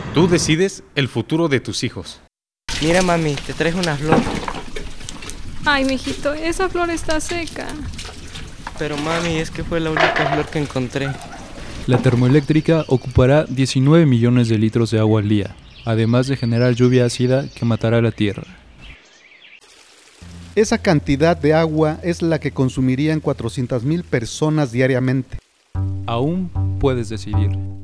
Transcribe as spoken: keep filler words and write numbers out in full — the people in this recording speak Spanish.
Tú decides el futuro de tus hijos. Mira, mami, te traje una flor. Ay, mijito, esa flor está seca. Pero mami, es que fue la única flor que encontré. La termoeléctrica ocupará diecinueve millones de litros de agua al día, además de generar lluvia ácida que matará la tierra. Esa cantidad de agua es la que consumirían cuatrocientas mil personas diariamente. Aún puedes decidir.